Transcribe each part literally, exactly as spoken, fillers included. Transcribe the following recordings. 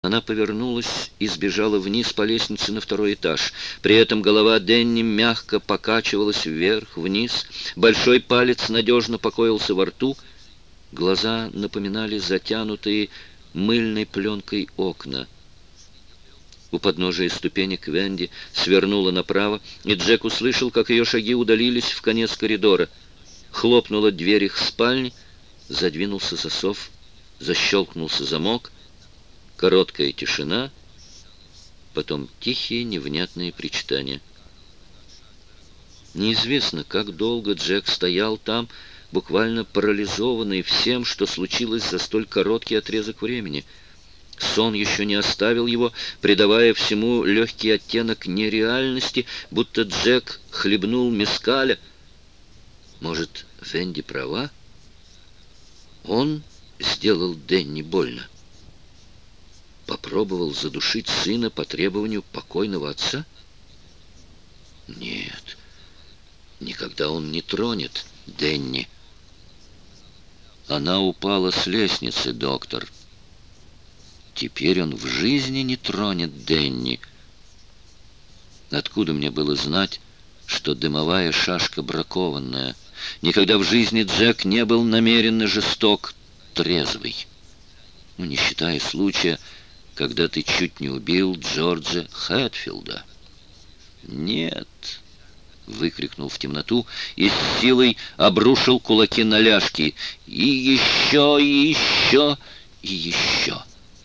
Она повернулась и сбежала вниз по лестнице на второй этаж. При этом голова Денни мягко покачивалась вверх-вниз. Большой палец надежно покоился во рту. Глаза напоминали затянутые мыльной пленкой окна. У подножия ступенек Венди свернула направо, и Джек услышал, как ее шаги удалились в конец коридора. Хлопнула дверь их спальни, задвинулся засов, защелкнулся замок. Короткая тишина, потом тихие невнятные причитания. Неизвестно, как долго Джек стоял там, буквально парализованный всем, что случилось за столь короткий отрезок времени. Сон еще не оставил его, придавая всему легкий оттенок нереальности, будто Джек хлебнул мескаля. Может, Венди права? Он сделал Денни больно. Попробовал задушить сына по требованию покойного отца? Нет, никогда он не тронет Денни. Она упала с лестницы, доктор. Теперь он в жизни не тронет Денни. Откуда мне было знать, что дымовая шашка бракованная? Никогда в жизни Джек не был намеренно жесток, трезвый. Ну, не считая случая, когда ты чуть не убил Джорджа Хэтфилда. «Нет!» — выкрикнул в темноту и с силой обрушил кулаки на ляжки. «И еще, и еще, и еще!»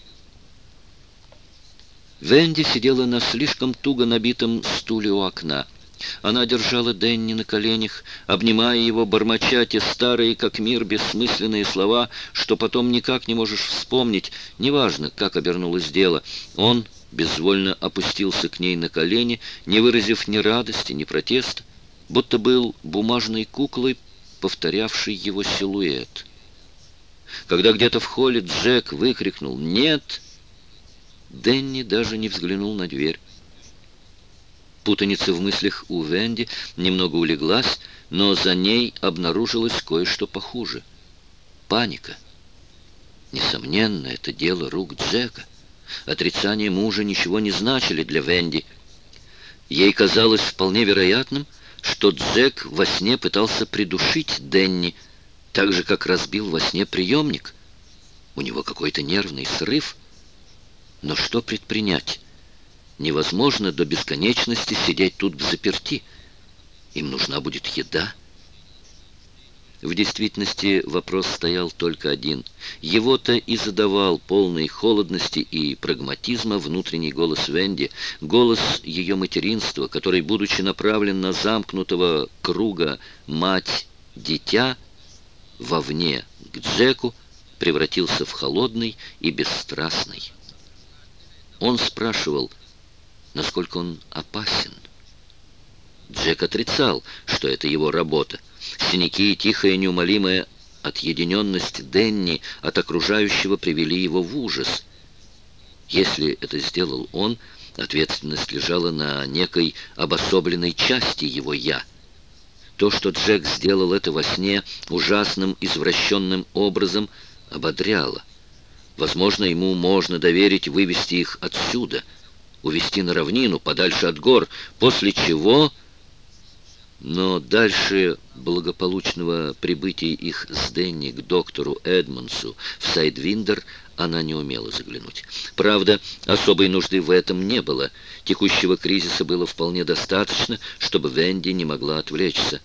Венди сидела на слишком туго набитом стуле у окна. Она держала Денни на коленях, обнимая его, бормоча те старые, как мир, бессмысленные слова, что потом никак не можешь вспомнить, неважно, как обернулось дело. Он безвольно опустился к ней на колени, не выразив ни радости, ни протеста, будто был бумажной куклой, повторявшей его силуэт. Когда где-то в холле Джек выкрикнул «Нет!», Денни даже не взглянул на дверь. Путаница в мыслях у Венди немного улеглась, но за ней обнаружилось кое-что похуже. Паника. Несомненно, это дело рук Джека. Отрицание мужа ничего не значили для Венди. Ей казалось вполне вероятным, что Джек во сне пытался придушить Денни, так же, как разбил во сне приемник. У него какой-то нервный срыв. Но что предпринять? Невозможно до бесконечности сидеть тут взаперти. Им нужна будет еда. В действительности вопрос стоял только один. Его-то и задавал полной холодности и прагматизма внутренний голос Венди, голос ее материнства, который, будучи направлен на замкнутого круга мать-дитя, вовне к Джеку, превратился в холодный и бесстрастный. Он спрашивал, насколько он опасен. Джек отрицал, что это его работа. Синяки и тихая неумолимая отъединенность Денни от окружающего привели его в ужас. Если это сделал он, ответственность лежала на некой обособленной части его «я». То, что Джек сделал это во сне ужасным извращенным образом, ободряло. Возможно, ему можно доверить вывести их отсюда, увести на равнину, подальше от гор, после чего... Но дальше благополучного прибытия их с Денни к доктору Эдмонсу в Сайдвиндер она не умела заглянуть. Правда, особой нужды в этом не было. Текущего кризиса было вполне достаточно, чтобы Венди не могла отвлечься.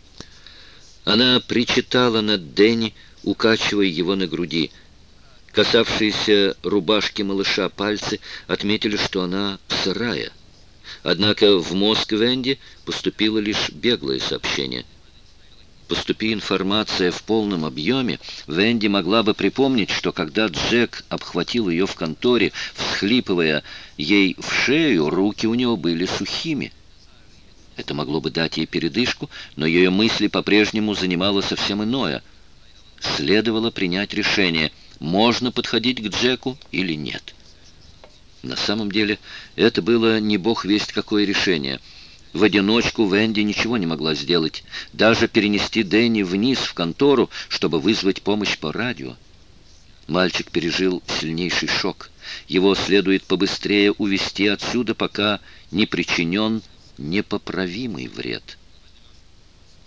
Она причитала над Денни, укачивая его на груди. Касавшиеся рубашки малыша пальцы отметили, что она сырая. Однако в мозг Венди поступило лишь беглое сообщение. Поступи информация в полном объеме, Венди могла бы припомнить, что когда Джек обхватил ее в конторе, всхлипывая ей в шею, руки у него были сухими. Это могло бы дать ей передышку, но ее мысли по-прежнему занимало совсем иное. Следовало принять решение, можно подходить к Джеку или нет. На самом деле, это было не бог весть какое решение. В одиночку Венди ничего не могла сделать, даже перенести Дэнни вниз в контору, чтобы вызвать помощь по радио. Мальчик пережил сильнейший шок. Его следует побыстрее увезти отсюда, пока не причинен непоправимый вред.